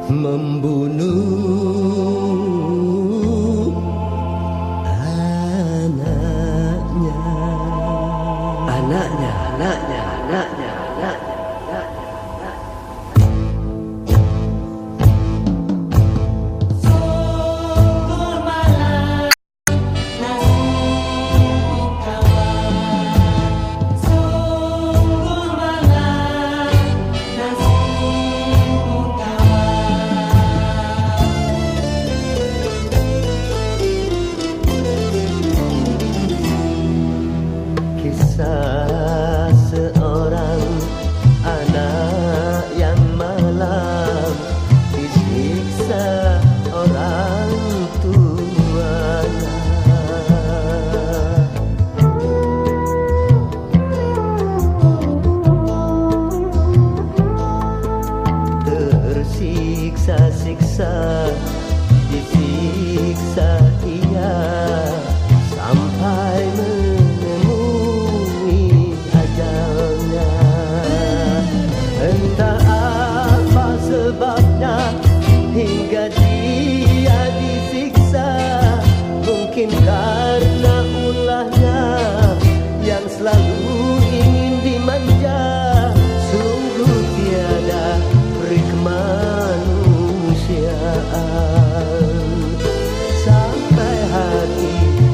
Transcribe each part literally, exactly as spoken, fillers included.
membunuh anaknya. Anaknya, anaknya, anaknya, anaknya. Kisah seorang anak yang malam disiksa orang tuanya. Tersiksa-siksa, disiksa ia sampai menemui ajalnya. Entah apa sebabnya hingga dia disiksa, mungkin karena ulahnya yang selalu ingin dimanja. Sungguh tiada peri kemanusiaan sampai hati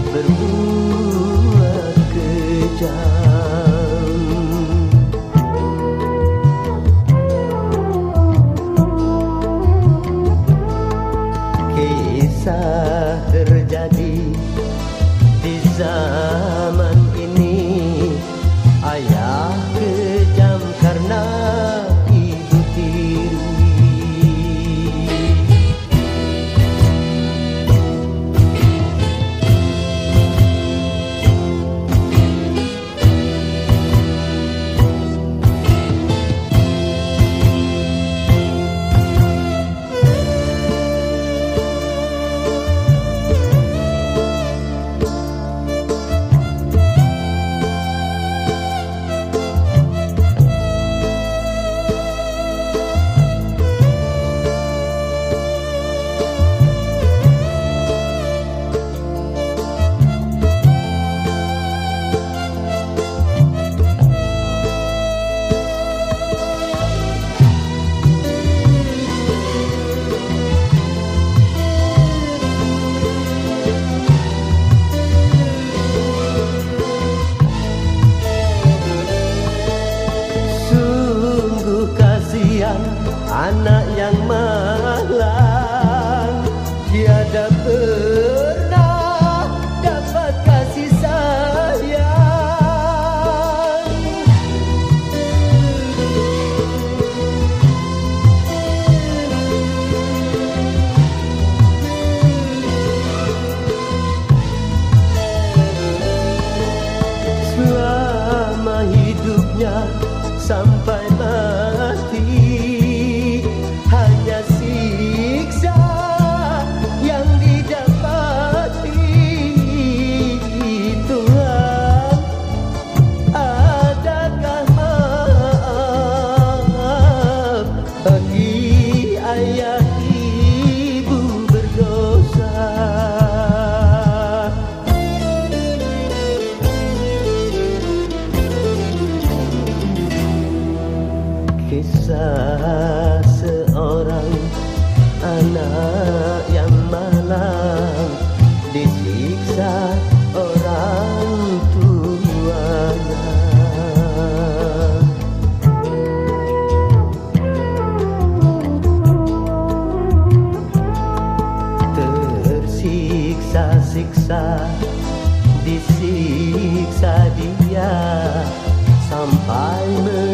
berbuat kejam. Kisah terjadi di zaman ini. Ayah kejam karena ibu tiri. Anak yang malang tiada pernah dapat kasih sayang. Selama hidupnya sampai mati, hanya siksa yang didapati. Tuhan, adakah maaf bagi ayah ibu berdosa? Kisah seorang anak yang malang disiksa orang tuanya. Tersiksa-siksa, disiksa dia sampai